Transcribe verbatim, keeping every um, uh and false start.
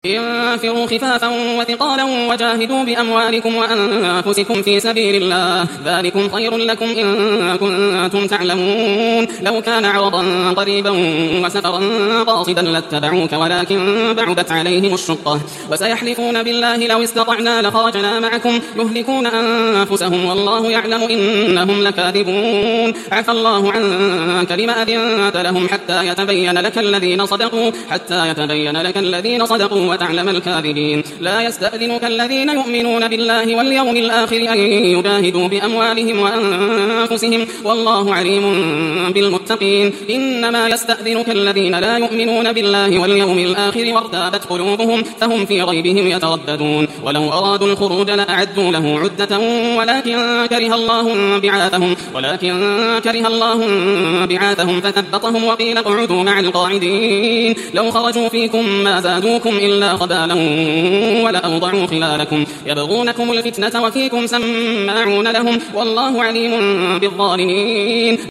انفروا خفافا وثقالا وجاهدوا بأموالكم وأنفسكم في سبيل الله ذلكم خير لكم إن كنتم تعلمون لو كان عرضا قريبا وسفرا قاصدا لاتبعوك ولكن بعدت عليهم الشقة وسيحلفون بالله لو استطعنا لخرجنا معكم يهلكون أنفسهم والله يعلم إنهم لكاذبون عفى الله عنك لما أذنت لهم حتى يتبين لك الذين صدقوا حتى يتبين لك الذين صدقوا وتعلم الكاذبين لا يستأذنك الذين يؤمنون بالله واليوم الآخر أن يجاهدوا بأموالهم وأنفسهم والله عليم بالمتقين إنما يستأذنك الذين لا يؤمنون بالله واليوم الآخر وارتابت قلوبهم فهم في ريبهم يترددون ولو أرادوا الخروج لأعدوا له عدة ولكن كره الله بعاثهم ولكن كره الله بعاثهم فثبطهم وقيل اقعدوا مع القاعدين لو خرجوا فيكم ما زادوكم إلا خبالا ولأوضعوا خلالكم يبغونكم الفتنة وفيكم سماعون لهم والله عليم بالظالمين